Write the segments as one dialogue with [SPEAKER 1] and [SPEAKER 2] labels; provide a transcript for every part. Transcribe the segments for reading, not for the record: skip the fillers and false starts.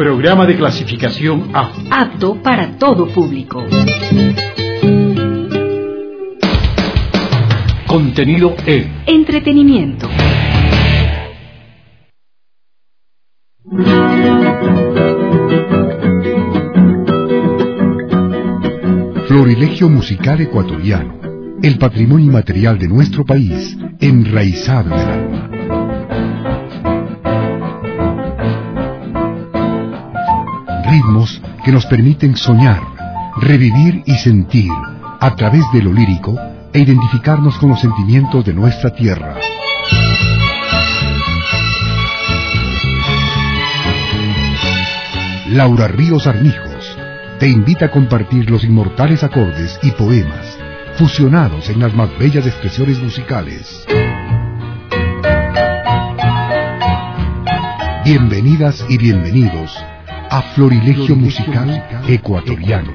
[SPEAKER 1] Programa de clasificación A.
[SPEAKER 2] Apto para todo público.
[SPEAKER 1] Contenido E.
[SPEAKER 2] Entretenimiento.
[SPEAKER 3] Florilegio musical ecuatoriano, el patrimonio inmaterial de nuestro país, enraizado en el alma. Ritmos que nos permiten soñar, revivir y sentir a través de lo lírico e identificarnos con los sentimientos de nuestra tierra. Laura Ríos Armijos te invita a compartir los inmortales acordes y poemas fusionados en las más bellas expresiones musicales. Bienvenidas y bienvenidos a Florilegio Musical Ecuatoriano.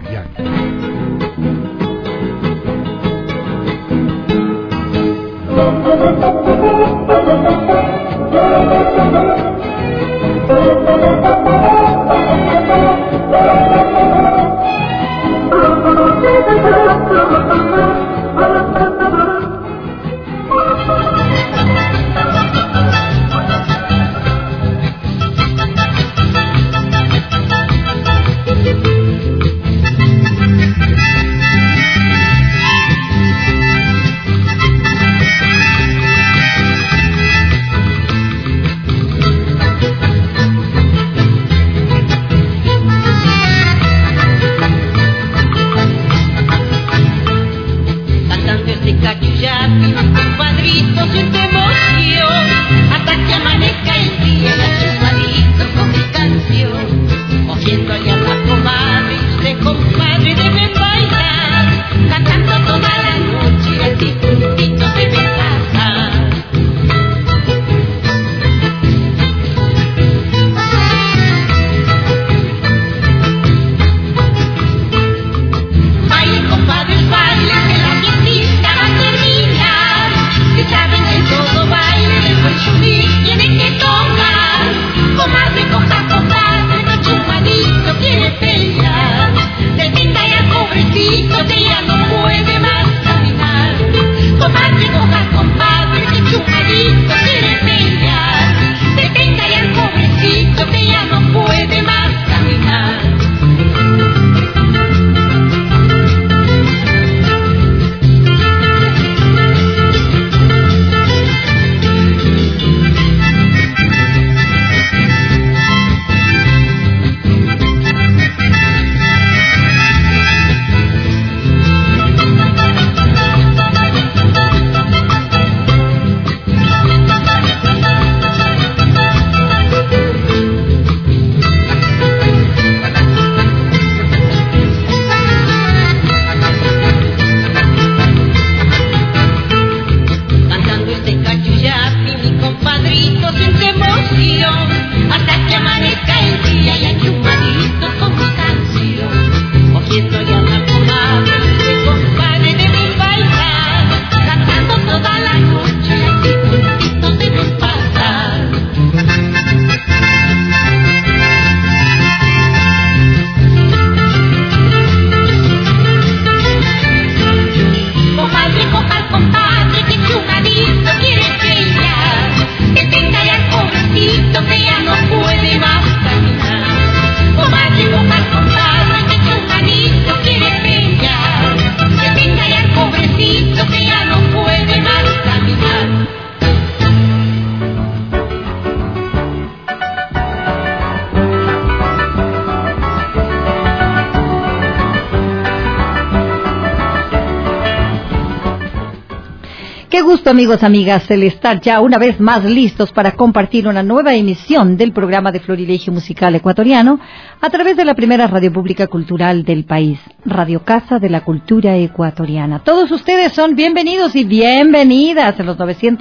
[SPEAKER 2] Qué gusto, amigos, amigas, el estar ya una vez más listos para compartir una nueva emisión del programa de Florilegio Musical Ecuatoriano a través de la primera radio pública cultural del país, Radio Casa de la Cultura Ecuatoriana. Todos ustedes son bienvenidos y bienvenidas a los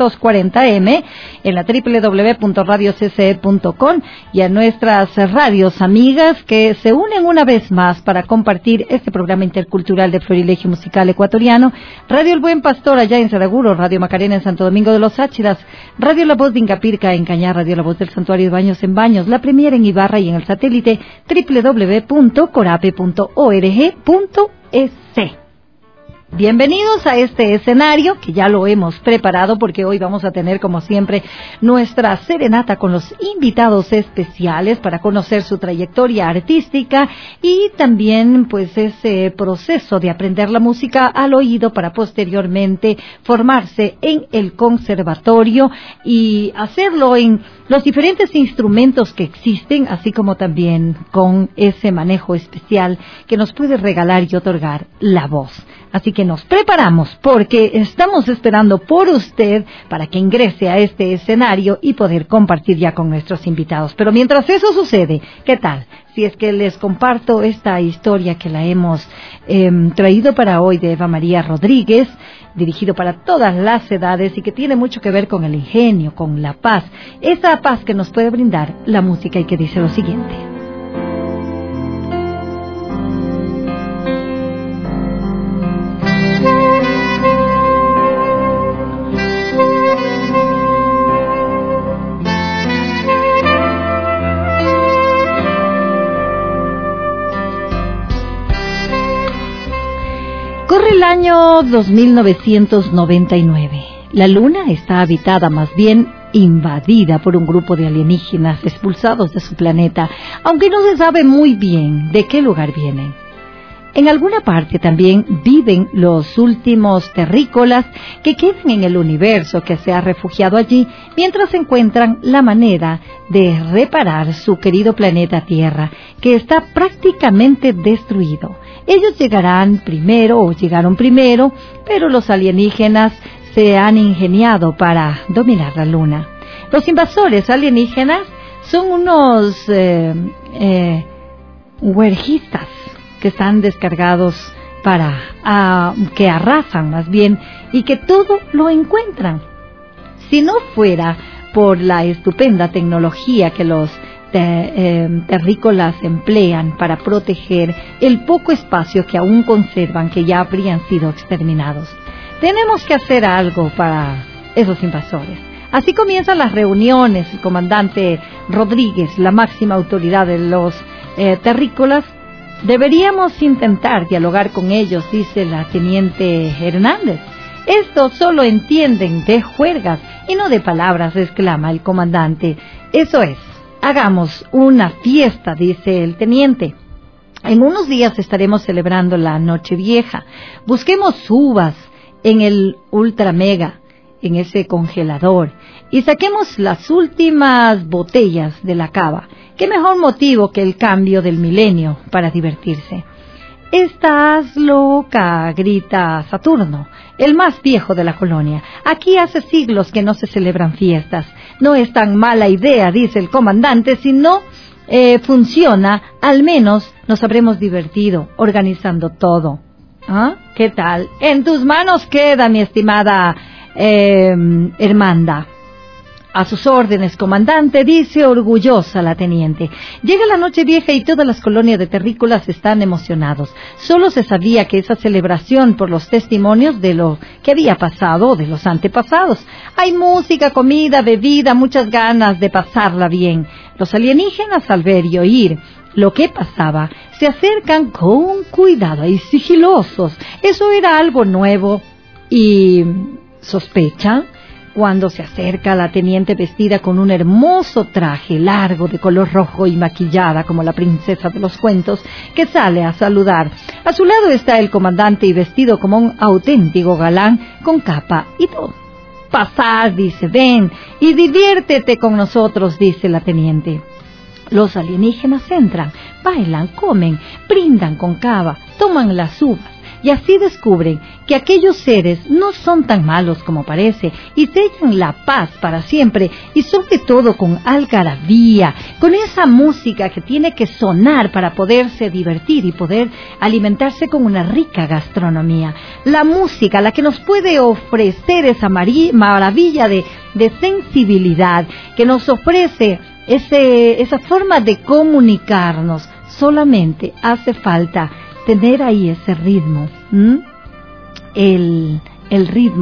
[SPEAKER 2] 940M en la www.radiocce.com y a nuestras radios amigas que se unen una vez más para compartir este programa intercultural de Florilegio Musical Ecuatoriano. Radio El Buen Pastor allá en Saraguro, Radio Macarena en Santo Domingo de los Áchiras, Radio La Voz de Incapirca en Cañar, Radio La Voz del Santuario de Baños en Baños, La Premier en Ibarra y en el satélite www.corape.org.es. Bienvenidos a este escenario que ya lo hemos preparado porque hoy vamos a tener como siempre nuestra serenata con los invitados especiales para conocer su trayectoria artística y también pues ese proceso de aprender la música al oído para posteriormente formarse en el conservatorio y hacerlo en los diferentes instrumentos que existen, así como también con ese manejo especial que nos puede regalar y otorgar la voz. Así que nos preparamos porque estamos esperando por usted para que ingrese a este escenario y poder compartir ya con nuestros invitados. Pero mientras eso sucede, ¿qué tal? Si es que les comparto esta historia que la hemos traído para hoy de Eva María Rodríguez, dirigido para todas las edades y que tiene mucho que ver con el ingenio, con la paz, esa paz que nos puede brindar la música y que dice lo siguiente. Corre el año 2999. La Luna está habitada, más bien invadida por un grupo de alienígenas expulsados de su planeta, aunque no se sabe muy bien de qué lugar vienen. En alguna parte también viven los últimos terrícolas que quedan en el universo que se ha refugiado allí mientras encuentran la manera de reparar su querido planeta Tierra, que está prácticamente destruido. Ellos llegaron primero, pero los alienígenas se han ingeniado para dominar la Luna. Los invasores alienígenas son unos huergistas que están descargados que arrasan más bien y que todo lo encuentran. Si no fuera por la estupenda tecnología que los terrícolas emplean para proteger el poco espacio que aún conservan, que ya habrían sido exterminados. Tenemos que hacer algo para esos invasores. Así comienzan las reuniones. El comandante Rodríguez, la máxima autoridad de los terrícolas, deberíamos intentar dialogar con ellos, dice la teniente Hernández. Estos solo entienden de juergas y no de palabras, exclama el comandante. Eso es. Hagamos una fiesta, dice el teniente. En unos días estaremos celebrando la Nochevieja. Busquemos uvas en el Ultra Mega, en ese congelador, y saquemos las últimas botellas de la cava. ¿Qué mejor motivo que el cambio del milenio para divertirse? Estás loca, grita Saturno, el más viejo de la colonia. Aquí hace siglos que no se celebran fiestas. No es tan mala idea, dice el comandante, si no funciona, al menos nos habremos divertido organizando todo. ¿Ah? ¿Qué tal? En tus manos queda, mi estimada Hermanda. A sus órdenes, comandante, dice orgullosa la teniente. Llega la Nochevieja y todas las colonias de terrícolas están emocionados. Solo se sabía que esa celebración por los testimonios de lo que había pasado o de los antepasados. Hay música, comida, bebida, muchas ganas de pasarla bien. Los alienígenas, al ver y oír lo que pasaba, se acercan con cuidado y sigilosos. Eso era algo nuevo y sospechan. Cuando se acerca la teniente vestida con un hermoso traje largo de color rojo y maquillada como la princesa de los cuentos, que sale a saludar. A su lado está el comandante y vestido como un auténtico galán con capa y todo. Pasad, dice, ven y diviértete con nosotros, dice la teniente. Los alienígenas entran, bailan, comen, brindan con cava, toman las uvas. Y así descubren que aquellos seres no son tan malos como parece y sellan la paz para siempre y sobre todo con algarabía, con esa música que tiene que sonar para poderse divertir y poder alimentarse con una rica gastronomía. La música, la que nos puede ofrecer esa maravilla de sensibilidad, que nos ofrece esa forma de comunicarnos. Solamente hace falta tener ahí ese ritmo, el ritmo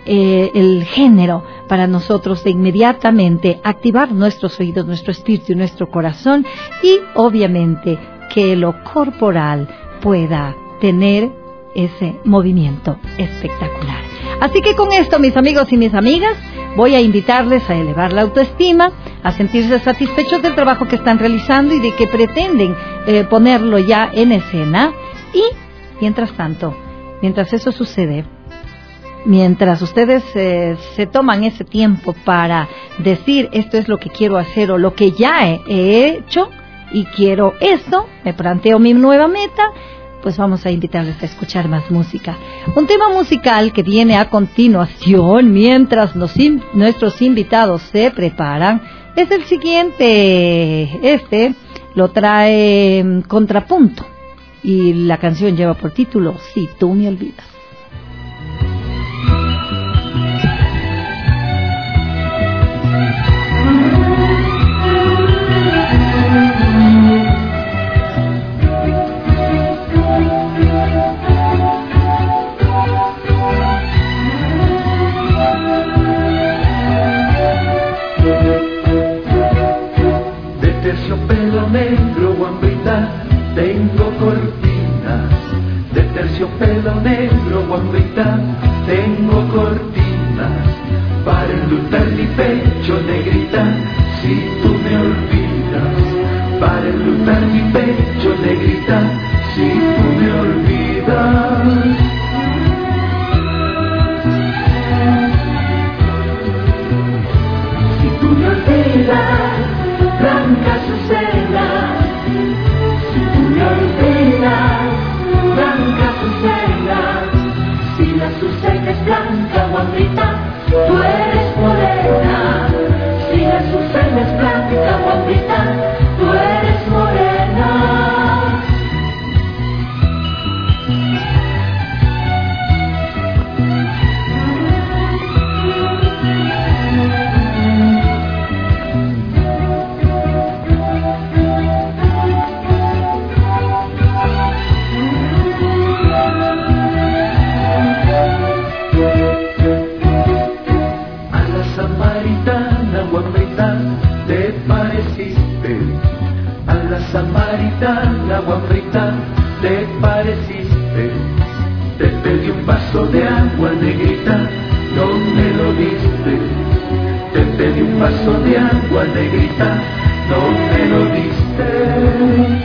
[SPEAKER 2] el género para nosotros de inmediatamente activar nuestros oídos, nuestro espíritu y nuestro corazón, y obviamente que lo corporal pueda tener ese movimiento espectacular. Así que con esto, mis amigos y mis amigas, voy a invitarles a elevar la autoestima, a sentirse satisfechos del trabajo que están realizando y de que pretenden ponerlo ya en escena. Y mientras tanto, mientras eso sucede, mientras ustedes se toman ese tiempo para decir esto es lo que quiero hacer o lo que ya he hecho y quiero esto, me planteo mi nueva meta, pues vamos a invitarles a escuchar más música. Un tema musical que viene a continuación mientras nuestros invitados se preparan es el siguiente. Este lo trae Contrapunto y la canción lleva por título Si tú me olvidas.
[SPEAKER 4] Tengo cortinas de terciopelo negro, guambita, tengo cortinas para enlutar mi pecho, negrita, si tú me olvidas, para enlutar mi pecho, negrita, si tú me olvidas. Si tú me olvidas, blanca Azucena, blanca Azucena, si la Azucena es blanca, guambita, tú eres morena. Si la Azucena es blanca, guambita, tú eres morena. Samaritana, guambrita, te pareciste. Te pedí un vaso de agua, negrita, no me lo diste. Te pedí un vaso de agua, negrita, no me lo diste.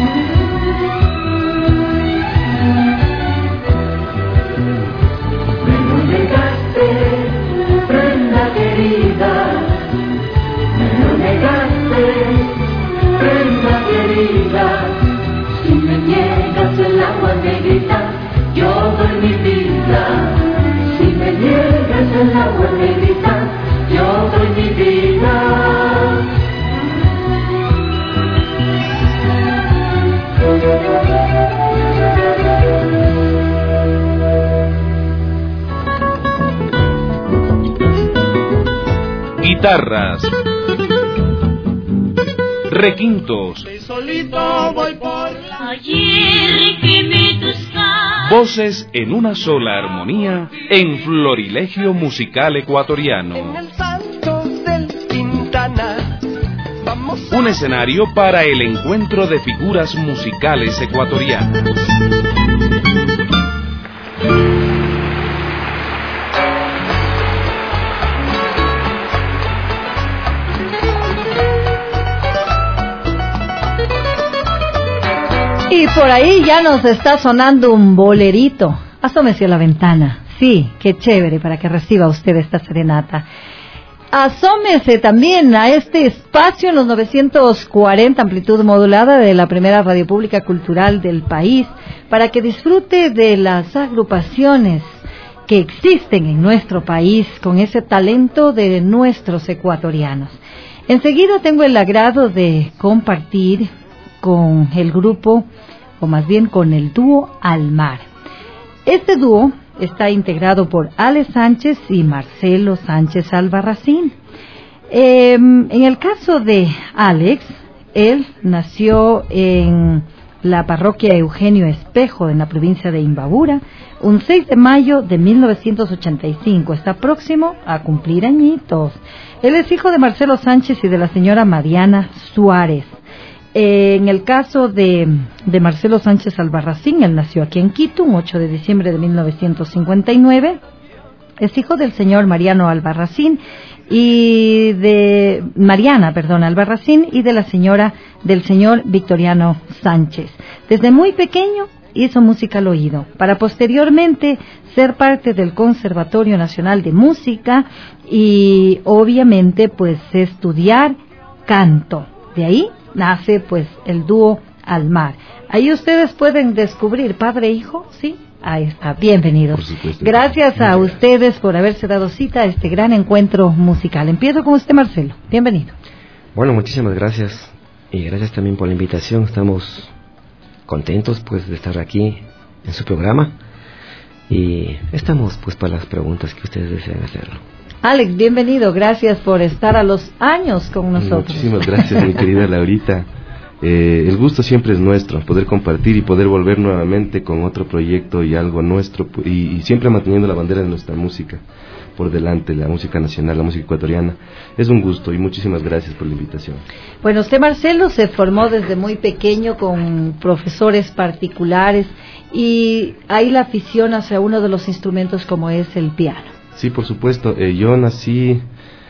[SPEAKER 4] Me lo negaste, prenda querida, me lo negaste, prenda querida. Si me niegas el agua, negrita, yo doy mi vida. Si me niegas el agua, negrita, yo doy mi vida.
[SPEAKER 1] Guitarras, requintos, voces en una sola armonía en Florilegio Musical Ecuatoriano. Un escenario para el encuentro de figuras musicales ecuatorianas.
[SPEAKER 2] Y por ahí ya nos está sonando un bolerito. Asómese a la ventana. Sí, qué chévere para que reciba usted esta serenata. Asómese también a este espacio en los 940 amplitud modulada de la primera radio pública cultural del país para que disfrute de las agrupaciones que existen en nuestro país con ese talento de nuestros ecuatorianos. Enseguida tengo el agrado de compartir con el grupo, o más bien con el dúo Almar. Este dúo está integrado por Ale Sánchez y Marcelo Sánchez Albarracín. En el caso de Alex, él nació en la parroquia Eugenio Espejo en la provincia de Imbabura, un 6 de mayo de 1985. Está próximo a cumplir añitos. Él es hijo de Marcelo Sánchez y de la señora Mariana Suárez. En el caso de Marcelo Sánchez Albarracín, él nació aquí en Quito, un 8 de diciembre de 1959. Es hijo del señor Mariano Albarracín y de Mariana, Albarracín, y de la señora del señor Victoriano Sánchez. Desde muy pequeño hizo música al oído, para posteriormente ser parte del Conservatorio Nacional de Música y obviamente pues estudiar canto. De ahí nace pues el dúo Almar. Ahí ustedes pueden descubrir padre e hijo, ¿sí? Ahí está, bienvenidos.
[SPEAKER 5] Por supuesto.
[SPEAKER 2] Gracias a ustedes por haberse dado cita a este gran encuentro musical. Empiezo con usted, Marcelo. Bienvenido.
[SPEAKER 5] Bueno, muchísimas gracias. Y gracias también por la invitación. Estamos contentos pues de estar aquí en su programa. Y estamos pues para las preguntas que ustedes desean hacerlo.
[SPEAKER 2] Alex, bienvenido. Gracias por estar a los años con nosotros.
[SPEAKER 6] Muchísimas gracias, mi querida Laurita. El gusto siempre es nuestro, poder compartir y poder volver nuevamente con otro proyecto y algo nuestro, y siempre manteniendo la bandera de nuestra música por delante, la música nacional, la música ecuatoriana. Es un gusto y muchísimas gracias por la invitación.
[SPEAKER 2] Bueno, usted, Marcelo, se formó desde muy pequeño con profesores particulares y hay la afición hacia uno de los instrumentos como es el piano.
[SPEAKER 6] Sí, por supuesto. Yo nací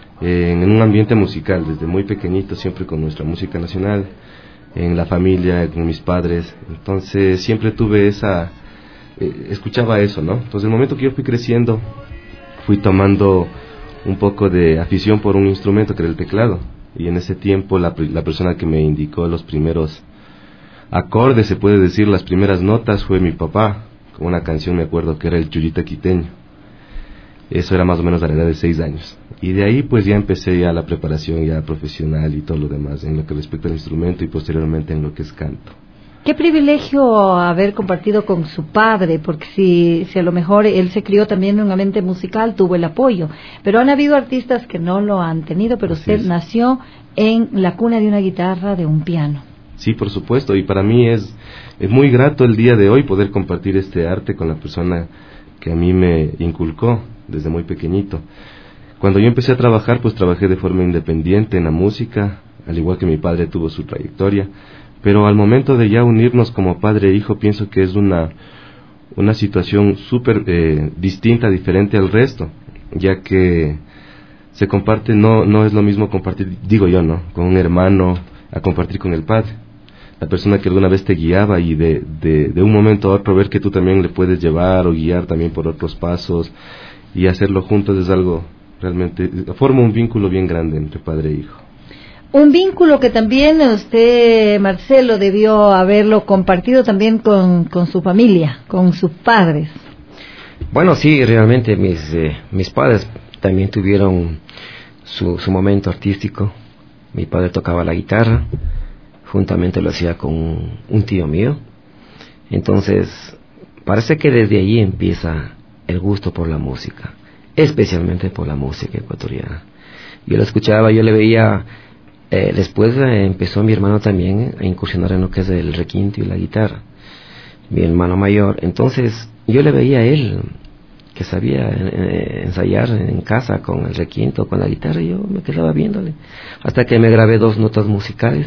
[SPEAKER 6] en un ambiente musical desde muy pequeñito, siempre con nuestra música nacional, en la familia, con mis padres. Entonces siempre tuve escuchaba eso, ¿no? Entonces el momento que yo fui creciendo, fui tomando un poco de afición por un instrumento que era el teclado, y en ese tiempo la persona que me indicó los primeros acordes, se puede decir, las primeras notas, fue mi papá, con una canción, me acuerdo que era el Chullita Quiteño. Eso era más o menos a la edad de 6 años. Y de ahí pues ya empecé ya la preparación ya profesional y todo lo demás en lo que respecta al instrumento y posteriormente en lo que es canto.
[SPEAKER 2] Qué privilegio haber compartido con su padre, porque si a lo mejor él se crió también en un ambiente musical, tuvo el apoyo. Pero han habido artistas que no lo han tenido, pero usted nació en la cuna de una guitarra, de un piano.
[SPEAKER 6] Sí, por supuesto, y para mí es muy grato el día de hoy poder compartir este arte con la persona que a mí me inculcó desde muy pequeñito. Cuando yo empecé a trabajar, pues trabajé de forma independiente en la música, al igual que mi padre tuvo su trayectoria, pero al momento de ya unirnos como padre e hijo, pienso que es una situación súper distinta, diferente al resto, ya que se comparte, no es lo mismo compartir, digo yo, ¿no?, con un hermano a compartir con el padre, la persona que alguna vez te guiaba, y de un momento a otro ver que tú también le puedes llevar o guiar también por otros pasos, y hacerlo juntos es algo realmente, forma un vínculo bien grande entre padre e hijo.
[SPEAKER 2] Un vínculo que también usted, Marcelo, debió haberlo compartido también con su familia, con sus padres.
[SPEAKER 5] Bueno, sí, realmente mis padres también tuvieron su momento artístico. Mi padre tocaba la guitarra, juntamente lo hacía con un tío mío. Entonces, parece que desde allí empieza el gusto por la música, especialmente por la música ecuatoriana. Yo la escuchaba, yo le veía, después empezó mi hermano también a incursionar en lo que es el requinto y la guitarra, mi hermano mayor. Entonces yo le veía a él que sabía ensayar en casa con el requinto, con la guitarra, y yo me quedaba viéndole, hasta que me grabé 2 notas musicales,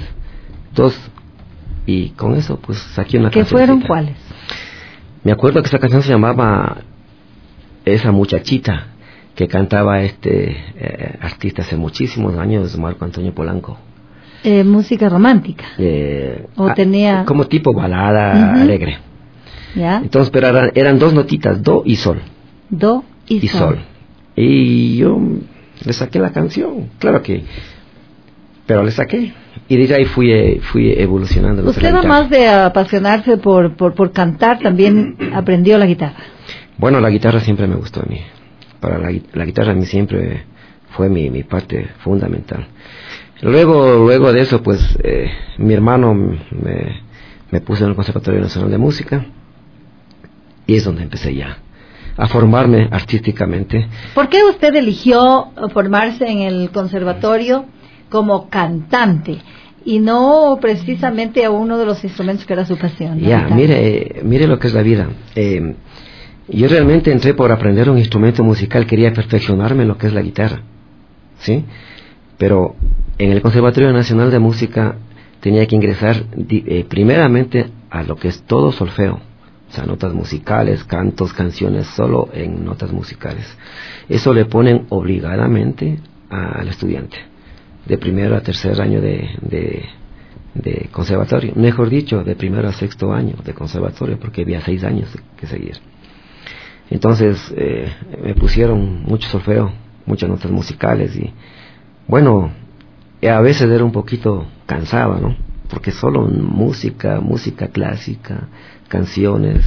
[SPEAKER 5] y con eso pues saqué una canción.
[SPEAKER 2] ¿Qué fueron cuáles?
[SPEAKER 5] Me acuerdo que esa canción se llamaba Esa Muchachita, que cantaba artista hace muchísimos años, Marco Antonio Polanco.
[SPEAKER 2] Música romántica. ¿O tenía...?
[SPEAKER 5] Como tipo balada alegre.
[SPEAKER 2] ¿Ya?
[SPEAKER 5] Entonces, pero eran 2 notitas, do y sol.
[SPEAKER 2] Do y sol.
[SPEAKER 5] Y yo le saqué la canción, pero le saqué. Y de ahí fui evolucionando.
[SPEAKER 2] ¿Usted además de apasionarse por cantar, también aprendió la guitarra?
[SPEAKER 5] Bueno, la guitarra siempre me gustó a mí. Para la guitarra a mí siempre fue mi parte fundamental. Luego de eso, pues, mi hermano me puso en el Conservatorio Nacional de Música, y es donde empecé ya a formarme artísticamente.
[SPEAKER 2] ¿Por qué usted eligió formarse en el conservatorio como cantante? y no precisamente a uno de los instrumentos que era su pasión.
[SPEAKER 5] Ya, mire lo que es la vida. Yo realmente entré por aprender un instrumento musical, quería perfeccionarme en lo que es la guitarra, ¿sí? Pero en el Conservatorio Nacional de Música tenía que ingresar primeramente a lo que es todo solfeo, o sea, notas musicales, cantos, canciones, solo en notas musicales. Eso le ponen obligadamente al estudiante, de primero a tercer año de conservatorio, mejor dicho, de primero a sexto año de conservatorio, porque había 6 años que seguir. Entonces me pusieron mucho solfeo, muchas notas musicales, y bueno, a veces era un poquito cansado, ¿no? Porque solo música clásica, canciones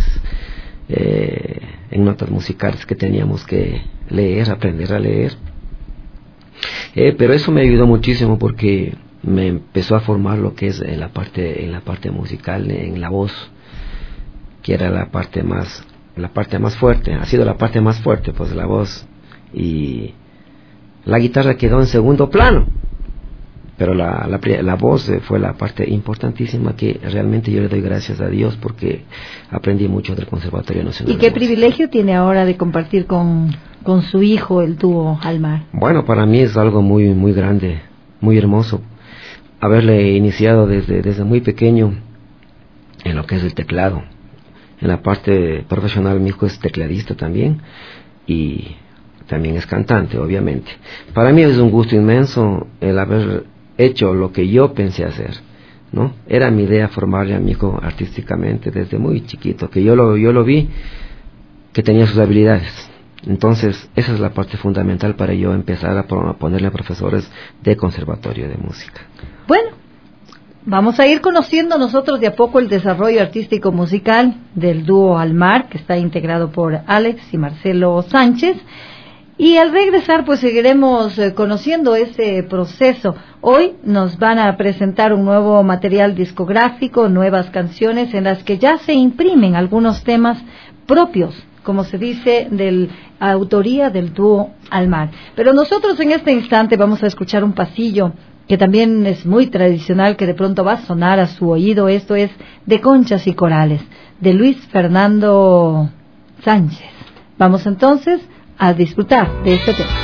[SPEAKER 5] en notas musicales que teníamos que leer, aprender a leer. Pero eso me ayudó muchísimo porque me empezó a formar lo que es en la parte musical, en la voz, que era la parte más fuerte, ha sido la parte más fuerte, pues la voz, y la guitarra quedó en segundo plano, pero la voz fue la parte importantísima, que realmente yo le doy gracias a Dios porque aprendí mucho del Conservatorio Nacional.
[SPEAKER 2] ¿Y qué privilegio tiene ahora de compartir con su hijo el dúo Almar?
[SPEAKER 5] Bueno, para mí es algo muy, muy grande, muy hermoso, haberle iniciado desde muy pequeño en lo que es el teclado. En la parte profesional mi hijo es tecladista también y también es cantante, obviamente. Para mí es un gusto inmenso el haber hecho lo que yo pensé hacer, ¿no? Era mi idea formarle a mi hijo artísticamente desde muy chiquito, que yo lo vi que tenía sus habilidades. Entonces esa es la parte fundamental para yo empezar a ponerle a profesores de conservatorio de música.
[SPEAKER 2] Bueno, vamos a ir conociendo nosotros de a poco el desarrollo artístico musical del dúo Almar, que está integrado por Alex y Marcelo Sánchez. Y al regresar pues seguiremos conociendo ese proceso. Hoy nos van a presentar un nuevo material discográfico, nuevas canciones en las que ya se imprimen algunos temas propios, como se dice, de autoría del dúo Almar. Pero nosotros en este instante vamos a escuchar un pasillo que también es muy tradicional, que de pronto va a sonar a su oído. Esto es De Conchas y Corales, de Luis Fernando Sánchez. Vamos entonces a disfrutar de este tema.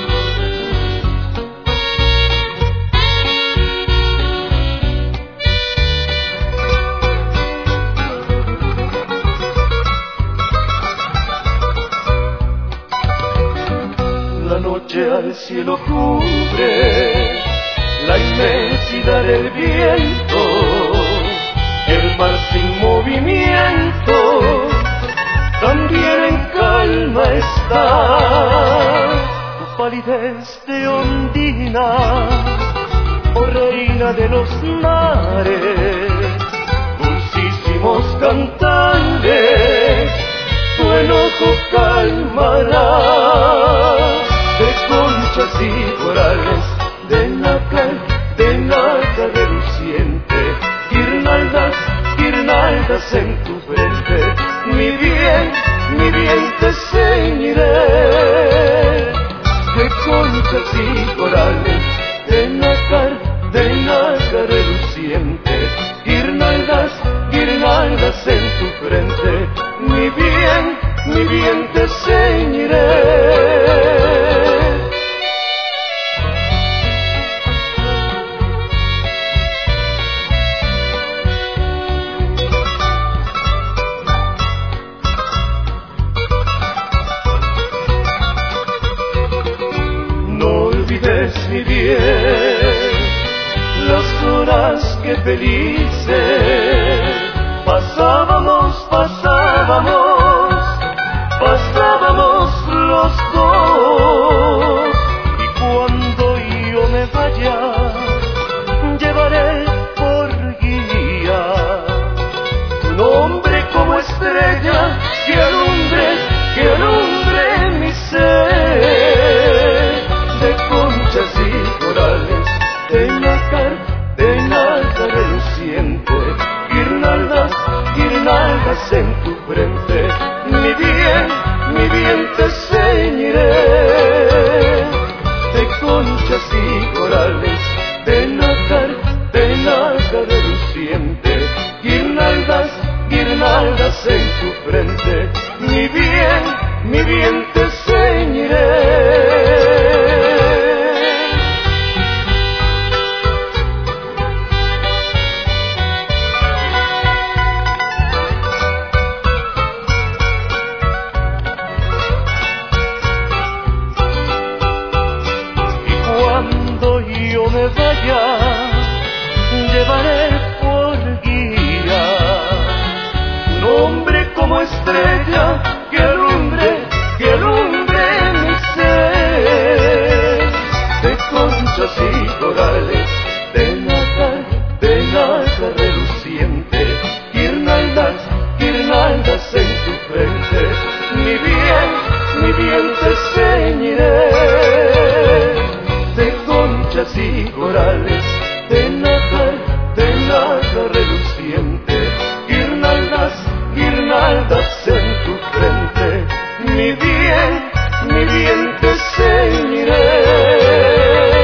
[SPEAKER 4] La noche al cielo cubre la inmensidad del viento, el mar sin movimiento también en calma está. Tu palidez de ondina, oh reina de los mares, dulcísimos cantantes, tu enojo calmará. De conchas y corales, de nácar reluciente, guirnaldas en tu frente, mi bien te ceñiré. De conchas y corales, de nácar reluciente, guirnaldas en tu frente, mi bien te ceñiré. Mi bien, las horas que felices pasábamos los dos. Y cuando yo me vaya, llevaré por guía tu nombre como estrella que alumbre mi ser. De conchas y corales, de nácar reluciente, guirnaldas en tu frente, mi bien te ceñiré. De conchas y corales, de nácar guirnaldas en tu frente, mi bien te ceñiré. Llevaré por guía un hombre como estrella que alumbre mi ser, de conchas y corales, de nácar reluciente, guirnaldas en tu frente, mi bien te ceñiré, de conchas y corales, de nácar reluciente, guirnaldas en tu frente, mi bien te ceñiré.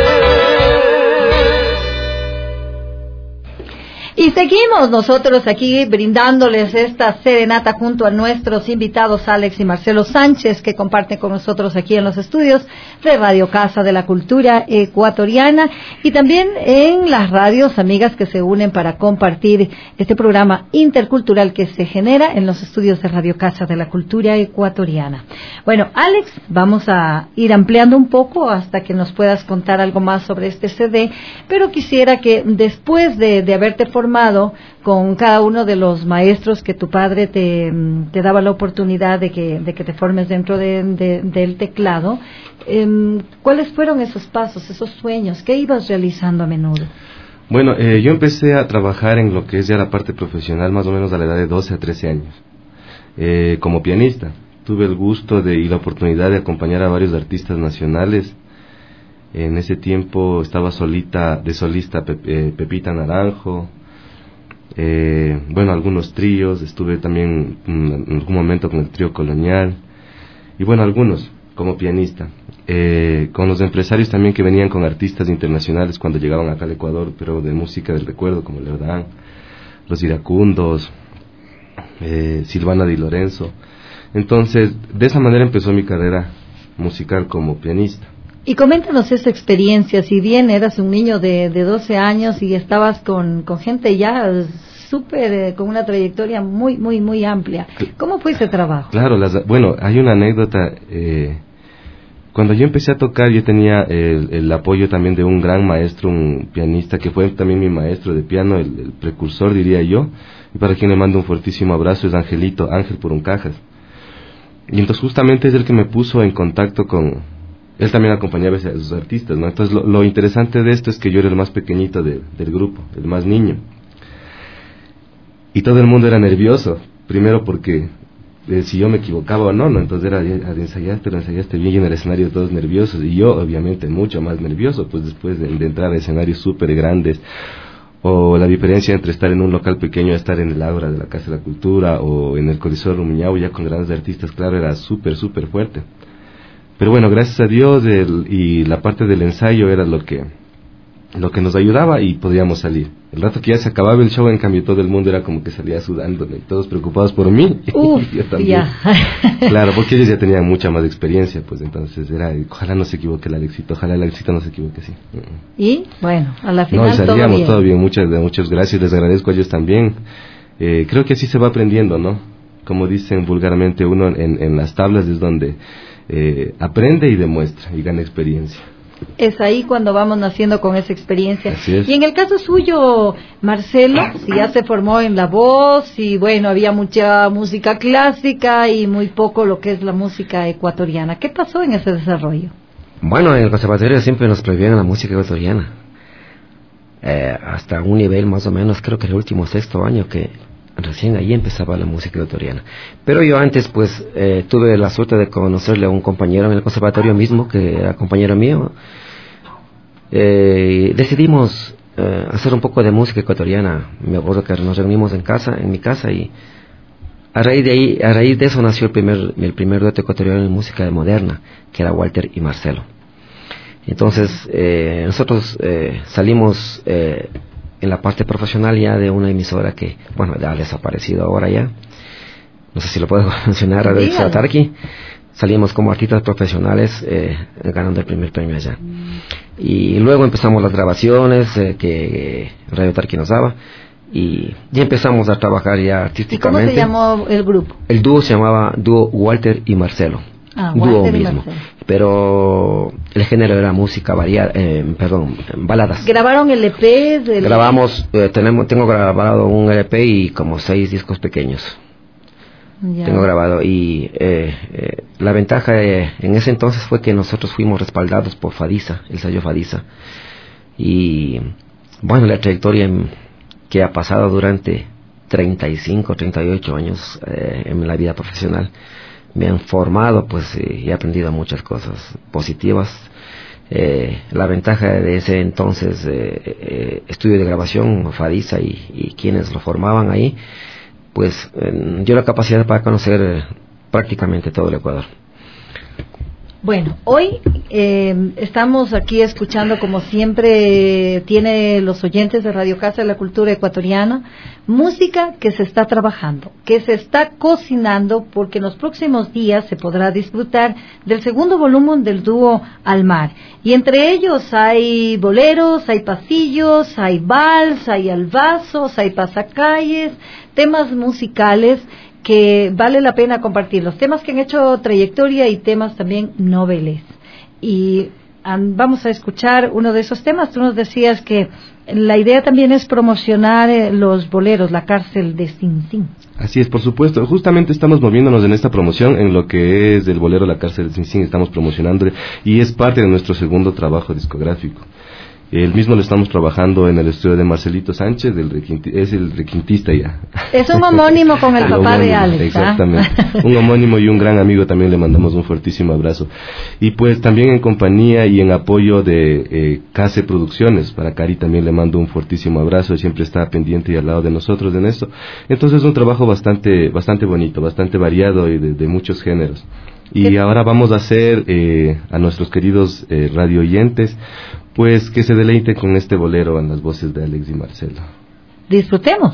[SPEAKER 2] Y seguimos nosotros aquí brindándoles esta serenata junto a nuestros invitados Alex y Marcelo Sánchez, que comparten con nosotros aquí en los estudios de Radio Casa de la Cultura Ecuatoriana y también en las radios amigas que se unen para compartir este programa intercultural que se genera en los estudios de Radio Casa de la Cultura Ecuatoriana. Bueno, Alex, vamos a ir ampliando un poco hasta que nos puedas contar algo más sobre este CD, pero quisiera que después de haberte formado con cada uno de los maestros que tu padre te daba la oportunidad de que te formes dentro del teclado, ¿cuáles fueron esos pasos, esos sueños? ¿Qué ibas realizando a menudo?
[SPEAKER 6] Bueno, yo empecé a trabajar en lo que es ya la parte profesional más o menos a la edad de 12 a 13 años, como pianista. Tuve el gusto y la oportunidad de acompañar a varios artistas nacionales. En ese tiempo estaba de solista Pepita Naranjo, algunos tríos, estuve también en algún momento con el trío Colonial, y algunos como pianista, con los empresarios también que venían con artistas internacionales cuando llegaban acá al Ecuador, pero de música del recuerdo, como Leodán, Los Iracundos, Silvana Di Lorenzo. Entonces, de esa manera empezó mi carrera musical como pianista.
[SPEAKER 2] Y coméntanos esa experiencia, si bien eras un niño de 12 años y estabas con gente ya súper, con una trayectoria muy, muy, muy amplia. ¿Cómo fue ese trabajo?
[SPEAKER 6] Claro, hay una anécdota. Cuando yo empecé a tocar, yo tenía el apoyo también de un gran maestro, un pianista que fue también mi maestro de piano, el precursor, diría yo, y para quien le mando un fuertísimo abrazo, es Ángel Poruncajas. Y entonces justamente es el que me puso en contacto con... Él también acompañaba a sus artistas, ¿no? Entonces lo interesante de esto es que yo era el más pequeñito del grupo, el más niño. Y todo el mundo era nervioso, primero porque si yo me equivocaba o no, entonces era, ensayaste bien, y en el escenario todos nerviosos, y yo obviamente mucho más nervioso, pues después de entrar a escenarios súper grandes, o la diferencia entre estar en un local pequeño y estar en el Ágora de la Casa de la Cultura, o en el Coliseo Rumiñahui ya con grandes artistas, claro, era súper fuerte. Pero bueno, gracias a Dios y la parte del ensayo era lo que nos ayudaba y podíamos salir. El rato que ya se acababa el show, en cambio, todo el mundo era como que salía sudando, y todos preocupados por mí. Yo también. Claro, porque ellos ya tenían mucha más experiencia, pues entonces era, ojalá no se equivoque el Alexito no se equivoque, sí.
[SPEAKER 2] Y bueno, a la final
[SPEAKER 6] salíamos todo bien. Muchas gracias, les agradezco a ellos también. Creo que así se va aprendiendo, ¿no? Como dicen vulgarmente, uno en las tablas es donde aprende y demuestra y gana experiencia.
[SPEAKER 2] Es ahí cuando vamos naciendo con esa experiencia.
[SPEAKER 6] Así es.
[SPEAKER 2] Y en el caso suyo, Marcelo, si ya se formó en la voz y bueno, había mucha música clásica y muy poco lo que es la música ecuatoriana. ¿Qué pasó en ese desarrollo?
[SPEAKER 5] Bueno, en el conservatorio siempre nos prohibían la música ecuatoriana. Hasta un nivel más o menos, creo que el último 6º año que recién ahí empezaba la música ecuatoriana. Pero yo antes pues tuve la suerte de conocerle a un compañero en el conservatorio mismo, que era compañero mío. Decidimos hacer un poco de música ecuatoriana. Me acuerdo que nos reunimos en mi casa, y a raíz de eso nació el primer dueto ecuatoriano en música moderna, que era Walter y Marcelo. Entonces nosotros salimos en la parte profesional ya de una emisora que, bueno, ya ha desaparecido ahora ya, no sé si lo puedo mencionar, Radio Tarqui. Salimos como artistas profesionales ganando el primer premio allá. Y luego empezamos las grabaciones que Radio Tarqui nos daba. Y empezamos a trabajar ya artísticamente.
[SPEAKER 2] ¿Y cómo se llamó el grupo?
[SPEAKER 5] El dúo se llamaba Dúo Walter y Marcelo. Dúo mismo. Pero el género era música variada, baladas.
[SPEAKER 2] ¿Grabaron el EP?
[SPEAKER 5] Grabamos, tengo grabado un LP y como 6 discos pequeños. Ya. Tengo grabado y la ventaja en ese entonces fue que nosotros fuimos respaldados por Fadisa, el sello Fadisa. Y bueno, la trayectoria que ha pasado durante 35, 38 años en la vida profesional me han formado, pues, y he aprendido muchas cosas positivas. La ventaja de ese entonces estudio de grabación, Fadisa y quienes lo formaban ahí, pues dio la capacidad para conocer prácticamente todo el Ecuador.
[SPEAKER 2] Bueno, hoy estamos aquí escuchando, como siempre tiene los oyentes de Radio Casa de la Cultura Ecuatoriana, música que se está trabajando, que se está cocinando, porque en los próximos días se podrá disfrutar del segundo volumen del dúo Al Mar. Y entre ellos hay boleros, hay pasillos, hay vals, hay albazos, hay pasacalles, temas musicales que vale la pena compartir, los temas que han hecho trayectoria y temas también noveles. Y vamos a escuchar uno de esos temas. Tú nos decías que la idea también es promocionar los boleros, la cárcel de Cincín.
[SPEAKER 6] Así es, por supuesto. Justamente estamos moviéndonos en esta promoción, en lo que es el bolero La Cárcel de Cincín, estamos promocionando y es parte de nuestro segundo trabajo discográfico. El mismo lo estamos trabajando en el estudio de Marcelito Sánchez, es el requintista ya.
[SPEAKER 2] Es un homónimo con el papá
[SPEAKER 6] homónimo,
[SPEAKER 2] de Alex.
[SPEAKER 6] Exactamente, un homónimo y un gran amigo, también le mandamos un fuertísimo abrazo. Y pues también en compañía y en apoyo de Case Producciones, para Cari también le mando un fuertísimo abrazo, siempre está pendiente y al lado de nosotros en esto. Entonces es un trabajo bastante bonito, bastante variado y de muchos géneros. Y ahora vamos a hacer a nuestros queridos radio oyentes, pues que se deleiten con este bolero en las voces de Alex y Marcelo.
[SPEAKER 2] Disfrutemos.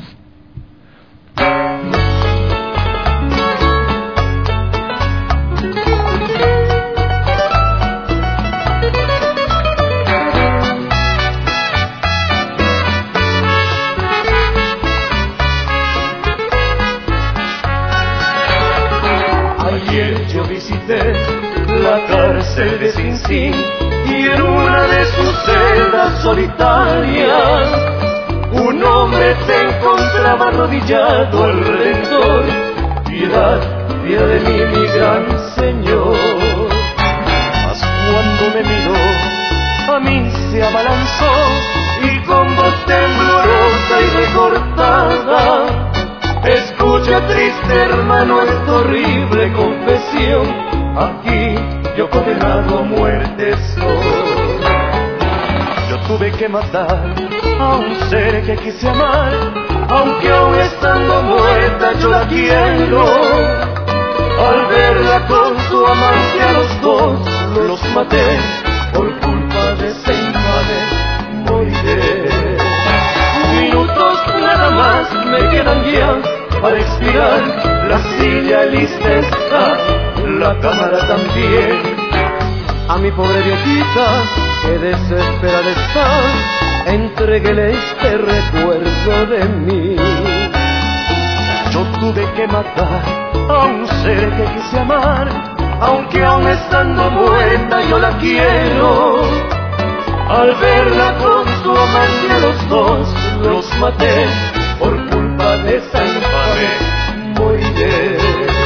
[SPEAKER 4] Ayer yo visité la cárcel de Cincín y en una de sus celdas solitarias un hombre se encontraba arrodillado al Redentor. Piedad, piedad de mí, mi gran Señor. Mas cuando me miró, a mí se abalanzó y con voz temblorosa y recortada: escucha, triste hermano, esta horrible confesión. Aquí yo condenado a muerte soy. Yo tuve que matar a un ser que quise amar, aunque aún estando muerta yo la quiero. Al verla con su amante a los dos los maté, por culpa de ese infame moriré. Minutos nada más me quedan ya para expirar, la silla lista está, la cámara también. A mi pobre viejita que desespera de estar, entréguele este recuerdo de mí. Yo tuve que matar a un ser que quise amar, aunque aún estando muerta yo la quiero. Al verla con su amante a los dos los maté, por culpa de esa infame moriré.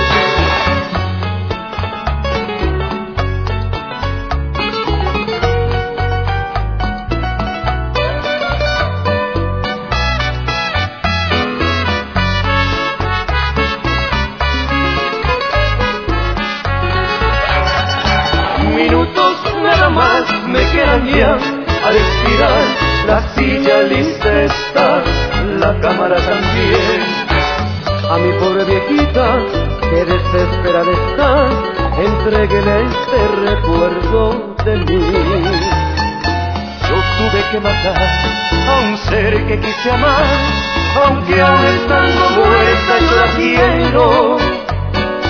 [SPEAKER 4] Me quedan ya al expirar, la silla lista está, la cámara también. A mi pobre viejita que desespera de estar, entréguele este recuerdo de mí. Yo tuve que matar a un ser que quise amar, aunque aún estando muerta yo la quiero.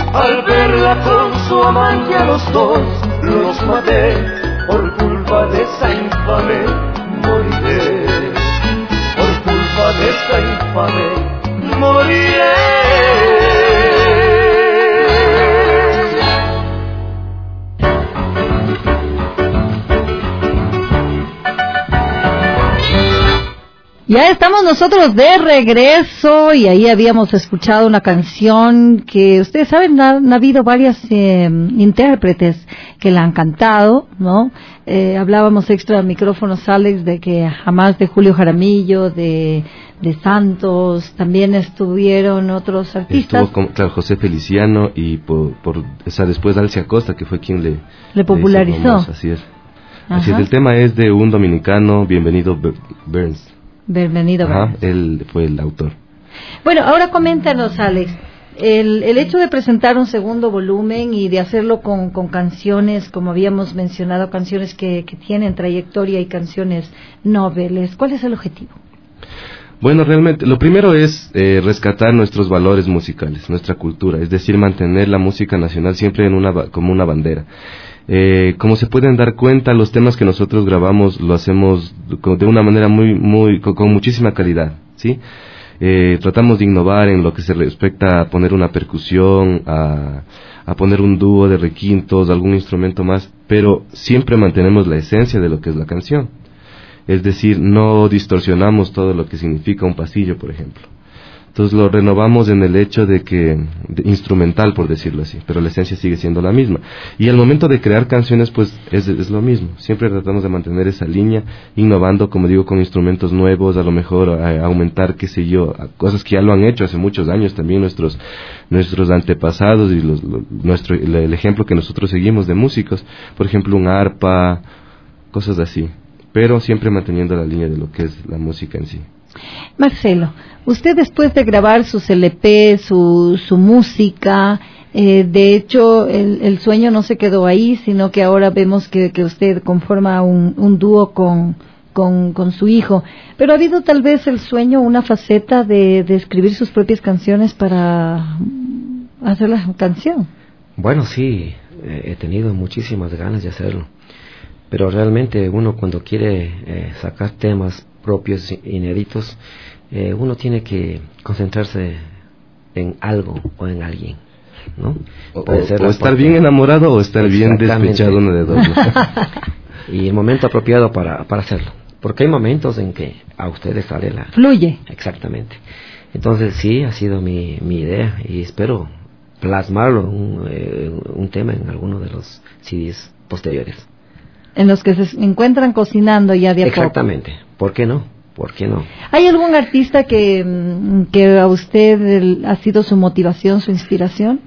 [SPEAKER 4] Al verla con su amante a los dos los maté, por culpa de esa infame moriré, por culpa de esa infame moriré.
[SPEAKER 2] Ya estamos nosotros de regreso y ahí habíamos escuchado una canción que ustedes saben, han habido varias intérpretes que la han cantado, ¿no? Hablábamos extra micrófonos, Alex, de que jamás de Julio Jaramillo, de Santos, también estuvieron otros artistas.
[SPEAKER 6] Estuvo con, claro, José Feliciano y después Alcia Acosta, que fue quien le
[SPEAKER 2] popularizó.
[SPEAKER 6] Así es. Así es, el tema es de un dominicano, Bienvenido Burns.
[SPEAKER 2] Bienvenido.
[SPEAKER 6] Ajá, él fue el autor.
[SPEAKER 2] Bueno, ahora coméntanos, Alex, el hecho de presentar un segundo volumen y de hacerlo con canciones, como habíamos mencionado, canciones que tienen trayectoria y canciones nobles, ¿cuál es el objetivo?
[SPEAKER 6] Bueno, realmente, lo primero es rescatar nuestros valores musicales, nuestra cultura, es decir, mantener la música nacional siempre como una bandera. Como se pueden dar cuenta, los temas que nosotros grabamos lo hacemos de una manera con muchísima calidad, ¿sí? Tratamos de innovar en lo que se respecta a poner una percusión, a poner un dúo de requintos, algún instrumento más, pero siempre mantenemos la esencia de lo que es la canción. Es decir, no distorsionamos todo lo que significa un pasillo, por ejemplo. Entonces lo renovamos en el hecho instrumental, por decirlo así, pero la esencia sigue siendo la misma. Y al momento de crear canciones, pues es lo mismo. Siempre tratamos de mantener esa línea, innovando, como digo, con instrumentos nuevos, a lo mejor aumentar, qué sé yo, cosas que ya lo han hecho hace muchos años también nuestros antepasados y el ejemplo que nosotros seguimos de músicos. Por ejemplo, un arpa, cosas así. Pero siempre manteniendo la línea de lo que es la música en sí.
[SPEAKER 2] Marcelo, usted después de grabar sus LP, su música, de hecho el sueño no se quedó ahí, sino que ahora vemos que usted conforma un dúo con su hijo, pero ha habido tal vez el sueño, una faceta de escribir sus propias canciones para hacer la canción.
[SPEAKER 5] Bueno, sí, he tenido muchísimas ganas de hacerlo, pero realmente uno cuando quiere sacar temas propios, inéditos, uno tiene que concentrarse en algo o en alguien, ¿no?
[SPEAKER 6] O estar bien enamorado o estar bien despechado, uno de dos, ¿no?
[SPEAKER 5] Y el momento apropiado para hacerlo, porque hay momentos en que a ustedes sale
[SPEAKER 2] fluye.
[SPEAKER 5] Exactamente. Entonces sí, ha sido mi idea y espero plasmarlo un tema en alguno de los CDs posteriores.
[SPEAKER 2] En los que se encuentran cocinando ya de a poco.
[SPEAKER 5] Exactamente. ¿Por qué no? ¿Por qué no?
[SPEAKER 2] ¿Hay algún artista que a usted ha sido su motivación, su inspiración?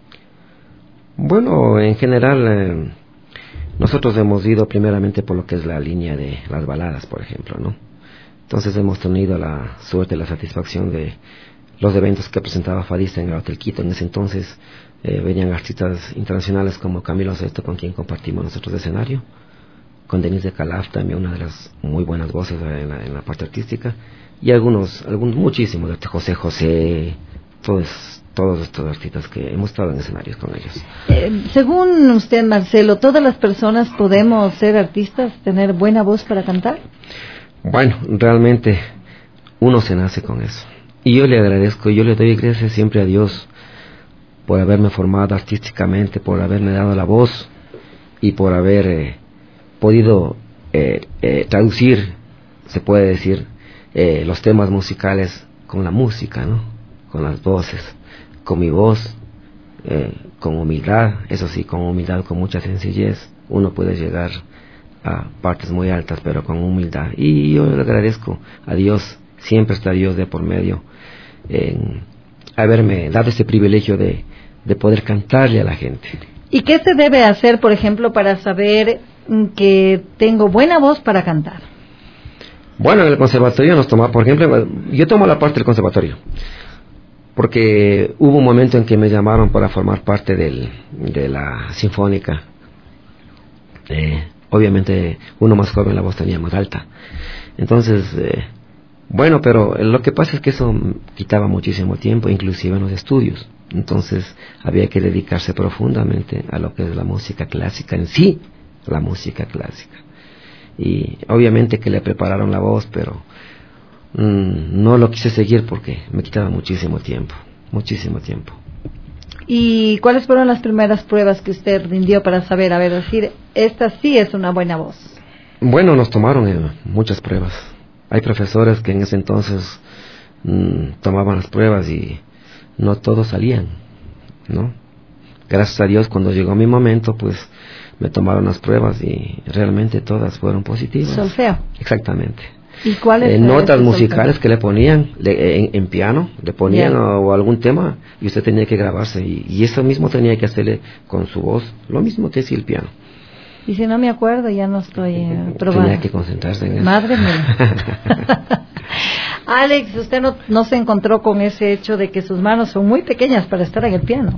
[SPEAKER 5] Bueno, en general, nosotros hemos ido primeramente por lo que es la línea de las baladas, por ejemplo, ¿no? Entonces hemos tenido la suerte, la satisfacción de los eventos que presentaba Fadista en el Hotel Quito. En ese entonces venían artistas internacionales como Camilo Sesto, con quien compartimos nosotros de escenario, con Denise de Calaf, también una de las muy buenas voces en la parte artística, y algunos muchísimos, de José José, todos estos artistas que hemos estado en escenarios con ellos.
[SPEAKER 2] Según usted, Marcelo, ¿todas las personas podemos ser artistas, tener buena voz para cantar?
[SPEAKER 5] Bueno, realmente uno se nace con eso, y yo le agradezco, yo le doy gracias siempre a Dios por haberme formado artísticamente, por haberme dado la voz y por haber podido traducir, se puede decir, los temas musicales con la música, ¿no? Con las voces, con mi voz, con humildad, eso sí, con humildad, con mucha sencillez, uno puede llegar a partes muy altas, pero con humildad. Y yo le agradezco a Dios, siempre está Dios de por medio, en haberme dado este privilegio de poder cantarle a la gente.
[SPEAKER 2] ¿Y qué se debe hacer, por ejemplo, para saber que tengo buena voz para cantar?
[SPEAKER 5] Bueno, en el conservatorio nos toma, por ejemplo, yo tomo la parte del conservatorio, porque hubo un momento en que me llamaron para formar parte de la sinfónica. Obviamente uno más joven la voz tenía más alta, entonces bueno, pero lo que pasa es que eso quitaba muchísimo tiempo, inclusive en los estudios. Entonces había que dedicarse profundamente a lo que es la música clásica en sí, la música clásica. Y obviamente que le prepararon la voz, pero no lo quise seguir porque me quitaba muchísimo tiempo.
[SPEAKER 2] ¿Y cuáles fueron las primeras pruebas que usted rindió para saber, decir, esta sí es una buena voz?
[SPEAKER 5] Bueno, nos tomaron muchas pruebas. Hay profesores que en ese entonces tomaban las pruebas y no todos salían, ¿no? Gracias a Dios, cuando llegó mi momento, pues me tomaron las pruebas y realmente todas fueron positivas.
[SPEAKER 2] Solfeo.
[SPEAKER 5] Exactamente.
[SPEAKER 2] ¿Y cuáles
[SPEAKER 5] notas musicales que le ponían en piano, le ponían o algún tema y usted tenía que grabarse y eso mismo tenía que hacerle con su voz, lo mismo que hacía el piano.
[SPEAKER 2] Y si no me acuerdo, ya no estoy probando.
[SPEAKER 5] Tenía que concentrarse en eso.
[SPEAKER 2] Madre mía. Alex, usted no se encontró con ese hecho de que sus manos son muy pequeñas para estar en el piano.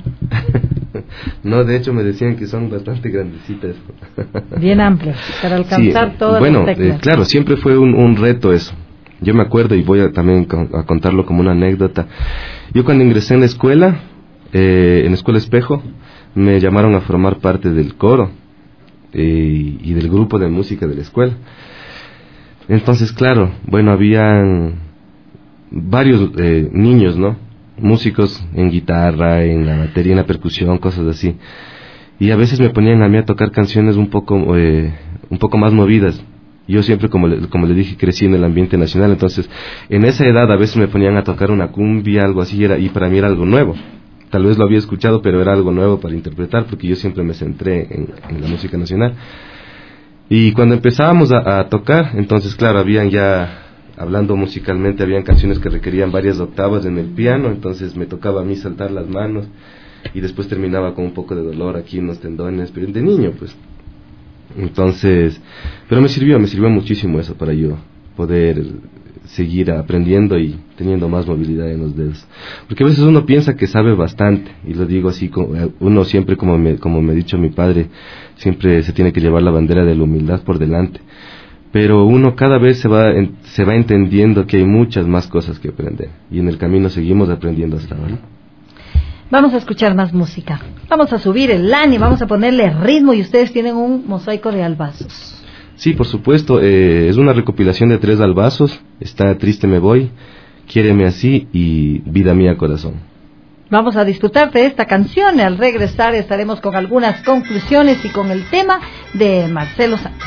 [SPEAKER 6] No, de hecho me decían que son bastante grandecitas.
[SPEAKER 2] Bien amplias, para alcanzar todas las teclas.
[SPEAKER 6] Claro, siempre fue un reto eso. Yo me acuerdo y voy también a contarlo como una anécdota. Yo cuando ingresé en la escuela Espejo, me llamaron a formar parte del coro y del grupo de música de la escuela. Entonces, claro, habían varios niños, ¿no? Músicos en guitarra, en la batería, en la percusión, cosas así. Y a veces me ponían a mí a tocar canciones un poco más movidas. Yo siempre, como le dije, crecí en el ambiente nacional, entonces en esa edad a veces me ponían a tocar una cumbia, algo así, y para mí era algo nuevo. Tal vez lo había escuchado, pero era algo nuevo para interpretar, porque yo siempre me centré en la música nacional. Y cuando empezábamos a tocar, entonces claro, habían ya, hablando musicalmente, habían canciones que requerían varias octavas en el piano, entonces me tocaba a mí saltar las manos, y después terminaba con un poco de dolor aquí en los tendones, pero de niño pues. Entonces, pero me sirvió muchísimo eso para yo poder seguir aprendiendo y teniendo más movilidad en los dedos, porque a veces uno piensa que sabe bastante, y lo digo así, uno siempre, como me ha dicho mi padre, siempre se tiene que llevar la bandera de la humildad por delante, pero uno cada vez se va entendiendo que hay muchas más cosas que aprender, y en el camino seguimos aprendiendo hasta ahora.
[SPEAKER 2] Vamos a escuchar más música, vamos a subir el ánimo, vamos a ponerle ritmo, y ustedes tienen un mosaico de albazos.
[SPEAKER 6] Sí, por supuesto, es una recopilación de 3 albazos. Está Triste me voy, Quiéreme así y Vida mía corazón.
[SPEAKER 2] Vamos a disfrutar de esta canción. Al regresar estaremos con algunas conclusiones y con el tema de Marcelo Santos.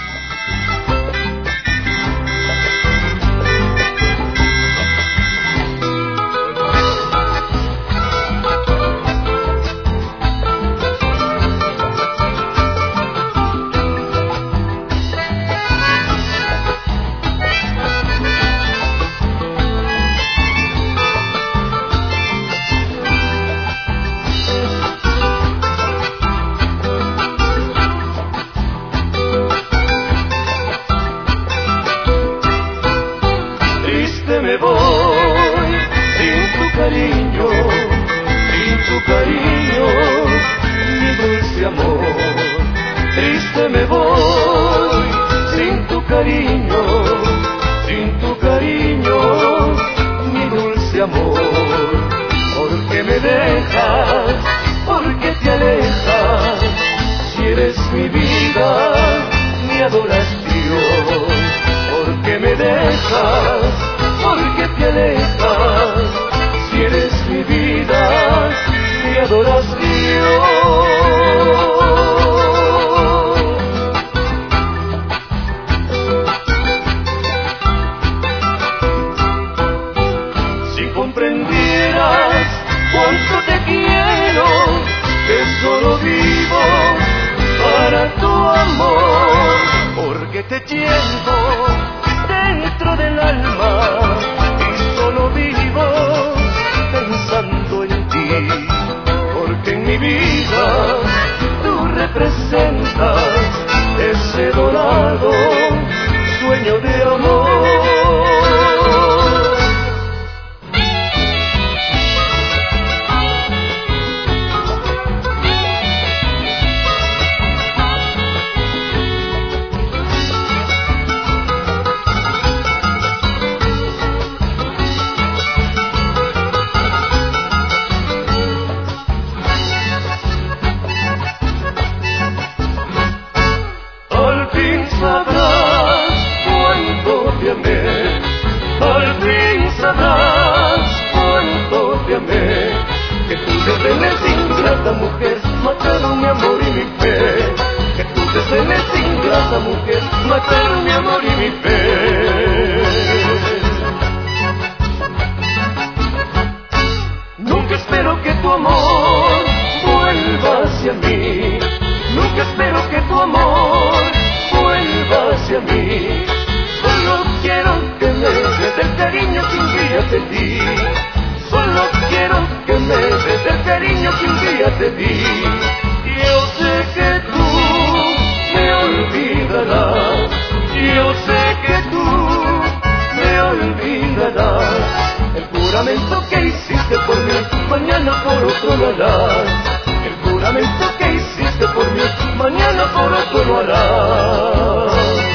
[SPEAKER 4] de ti. Solo quiero que me des el cariño que un día te di. Yo sé que tú me olvidarás. Yo sé que tú me olvidarás. El juramento que hiciste por mí, mañana por otro lo harás. El juramento que hiciste por mí, mañana por otro lo harás.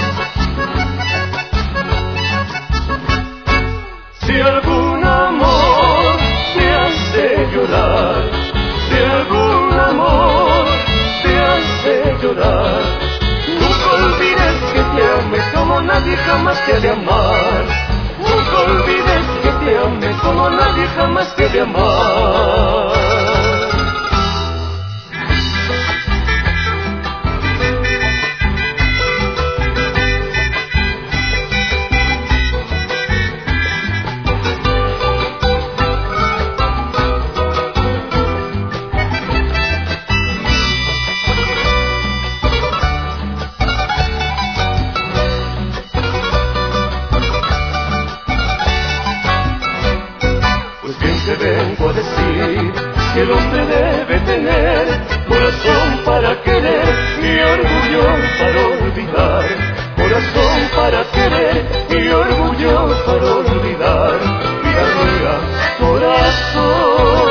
[SPEAKER 4] Si algún amor te hace llorar, si algún amor te hace llorar, nunca olvides que te amé como nadie jamás te ha de amar. Nunca olvides que te amé como nadie jamás te ha de amar. Vengo a decir que el hombre debe tener corazón para querer y orgullo para olvidar. Corazón para querer y orgullo para olvidar. Vida mía, corazón.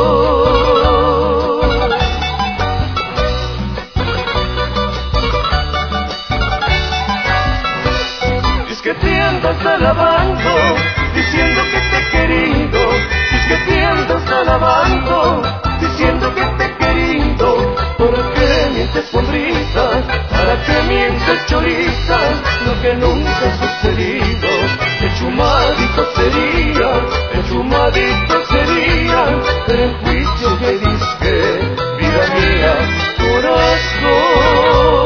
[SPEAKER 4] Es que te andas alabando, diciendo que te he querido. Que te andas alabando, diciendo que te he querido. ¿Para qué mientes con risas? ¿Para qué mientes chorizas? Lo que nunca ha sucedido. Enchumadito sería el juicio que diste, vida mía, corazón.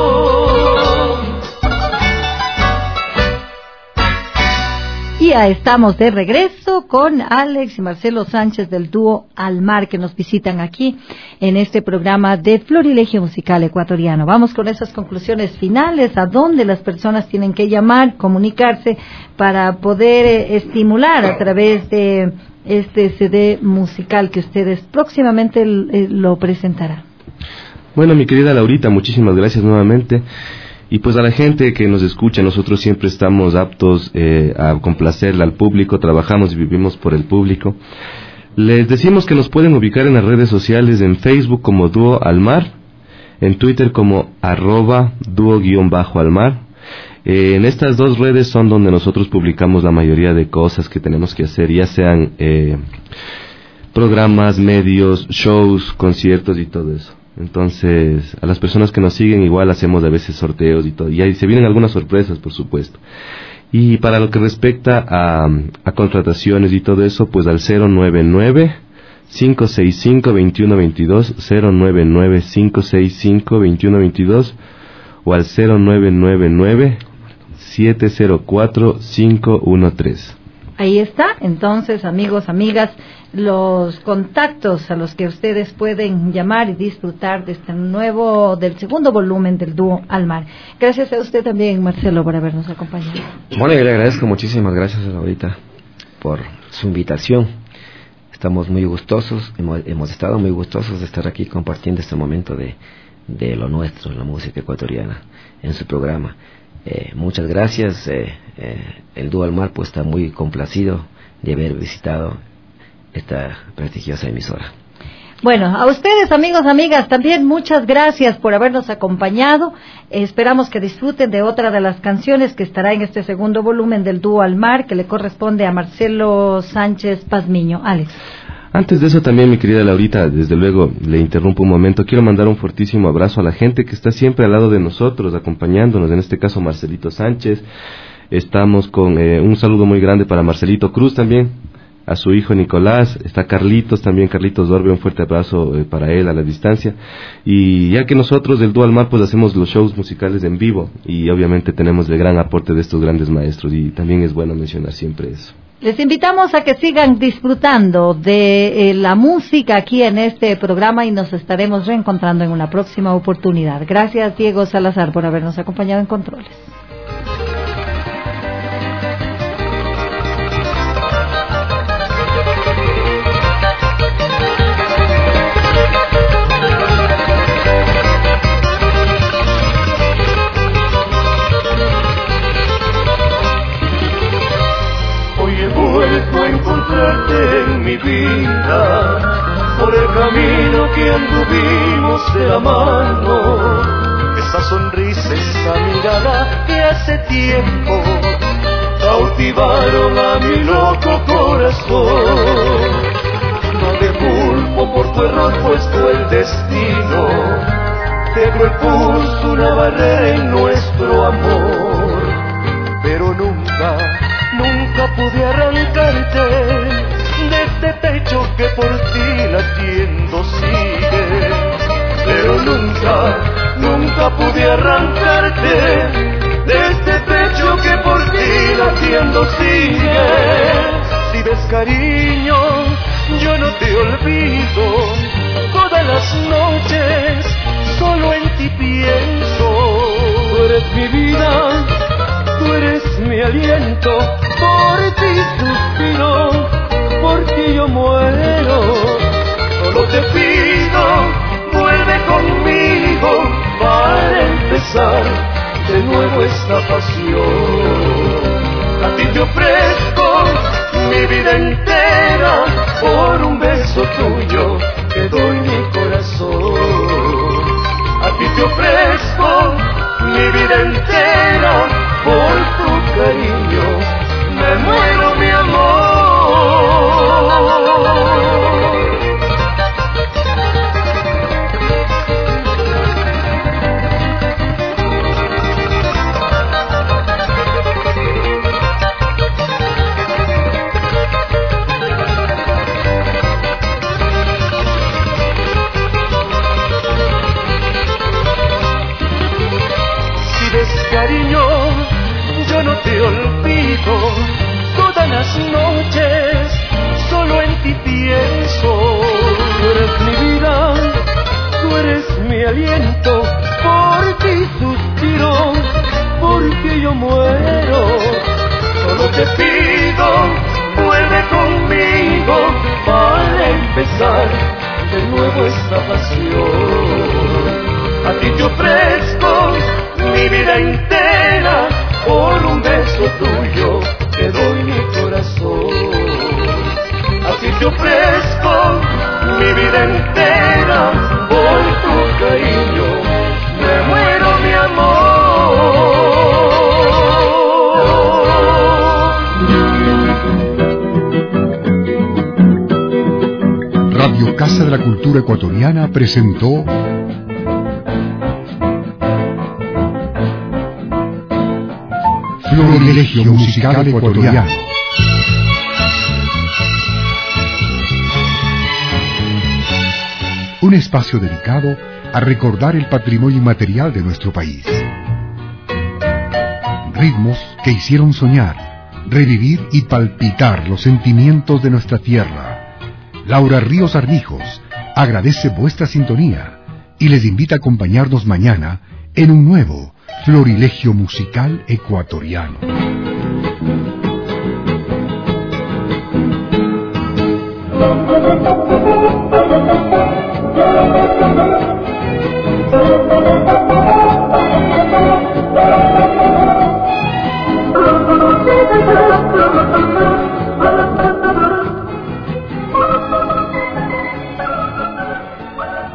[SPEAKER 2] Y ya estamos de regreso con Alex y Marcelo Sánchez del dúo Al Mar, que nos visitan aquí en este programa de Florilegio Musical Ecuatoriano. Vamos con esas conclusiones finales, a dónde las personas tienen que llamar, comunicarse para poder estimular a través de este CD musical que ustedes próximamente lo presentarán.
[SPEAKER 6] Bueno, mi querida Laurita, muchísimas gracias nuevamente. Y pues a la gente que nos escucha, nosotros siempre estamos aptos a complacerle al público, trabajamos y vivimos por el público. Les decimos que nos pueden ubicar en las redes sociales, en Facebook como Dúo Al Mar, en Twitter como @dúo_almar. En estas dos redes son donde nosotros publicamos la mayoría de cosas que tenemos que hacer, ya sean programas, medios, shows, conciertos y todo eso. Entonces, a las personas que nos siguen igual hacemos a veces sorteos y todo. Y ahí se vienen algunas sorpresas, por supuesto. Y para lo que respecta a contrataciones y todo eso, pues al 099-565-2122, 099-565-2122 o al 0999-704-513.
[SPEAKER 2] Ahí está, entonces, amigos, amigas, los contactos a los que ustedes pueden llamar y disfrutar de del segundo volumen del dúo Al Mar. Gracias a usted también, Marcelo, por habernos acompañado.
[SPEAKER 5] Bueno, yo le agradezco muchísimas gracias ahorita por su invitación. Estamos muy gustosos, hemos estado muy gustosos de estar aquí compartiendo este momento de lo nuestro, la música ecuatoriana, en su programa. Muchas gracias. El dúo Al Mar pues está muy complacido de haber visitado esta prestigiosa emisora.
[SPEAKER 2] Bueno, a ustedes, amigos, amigas, también muchas gracias por habernos acompañado. Esperamos que disfruten de otra de las canciones que estará en este segundo volumen del dúo Al Mar, que le corresponde a Marcelo Sánchez Pazmiño. Alex.
[SPEAKER 6] Antes de eso también, mi querida Laurita, desde luego le interrumpo un momento, quiero mandar un fortísimo abrazo a la gente que está siempre al lado de nosotros, acompañándonos, en este caso Marcelito Sánchez. Estamos con un saludo muy grande para Marcelito Cruz también, a su hijo Nicolás, está Carlitos también, Carlitos Dorbe, un fuerte abrazo para él a la distancia. Y ya que nosotros del dúo Al Mar pues hacemos los shows musicales en vivo y obviamente tenemos el gran aporte de estos grandes maestros y también es bueno mencionar siempre eso.
[SPEAKER 2] Les invitamos a que sigan disfrutando de la música aquí en este programa y nos estaremos reencontrando en una próxima oportunidad. Gracias, Diego Salazar, por habernos acompañado en Controles.
[SPEAKER 4] mi vida, por el camino que anduvimos de la mano. Esa sonrisa, esa mirada que hace tiempo cautivaron a mi loco corazón. No te culpo por tu error, pues fue el destino. Quebró el pulso, una barrera en nuestro amor. Pero nunca, nunca pude arrancarte de este pecho que por ti latiendo sigue. Pero nunca, nunca pude arrancarte de este pecho que por ti latiendo sigue. Si ves cariño, yo no te olvido. Todas las noches solo en ti pienso. Tú eres mi vida, tú eres mi aliento. Por ti suspiro, por ti yo muero. Solo te pido, vuelve conmigo para empezar de nuevo esta pasión. A ti te ofrezco mi vida entera, por un beso tuyo te doy mi corazón. A ti te ofrezco mi vida entera, por tu cariño me muero, mi amor. Cariño, yo no te olvido. Todas las noches solo en ti pienso. Tú eres mi vida, tú eres mi aliento. Por ti suspiro, por ti yo muero. Solo te pido, vuelve conmigo para empezar de nuevo esta pasión. A ti te ofrezco mi vida entera, por un beso tuyo te doy mi corazón. A ti te ofrezco mi vida entera, por tu cariño me muero, mi
[SPEAKER 3] amor. Radio Casa de la Cultura Ecuatoriana presentó Florilegio Musical Ecuatoriano. Un espacio dedicado a recordar el patrimonio inmaterial de nuestro país. Ritmos que hicieron soñar, revivir y palpitar los sentimientos de nuestra tierra. Laura Ríos Armijos agradece vuestra sintonía y les invita a acompañarnos mañana en un nuevo Florilegio Musical Ecuatoriano.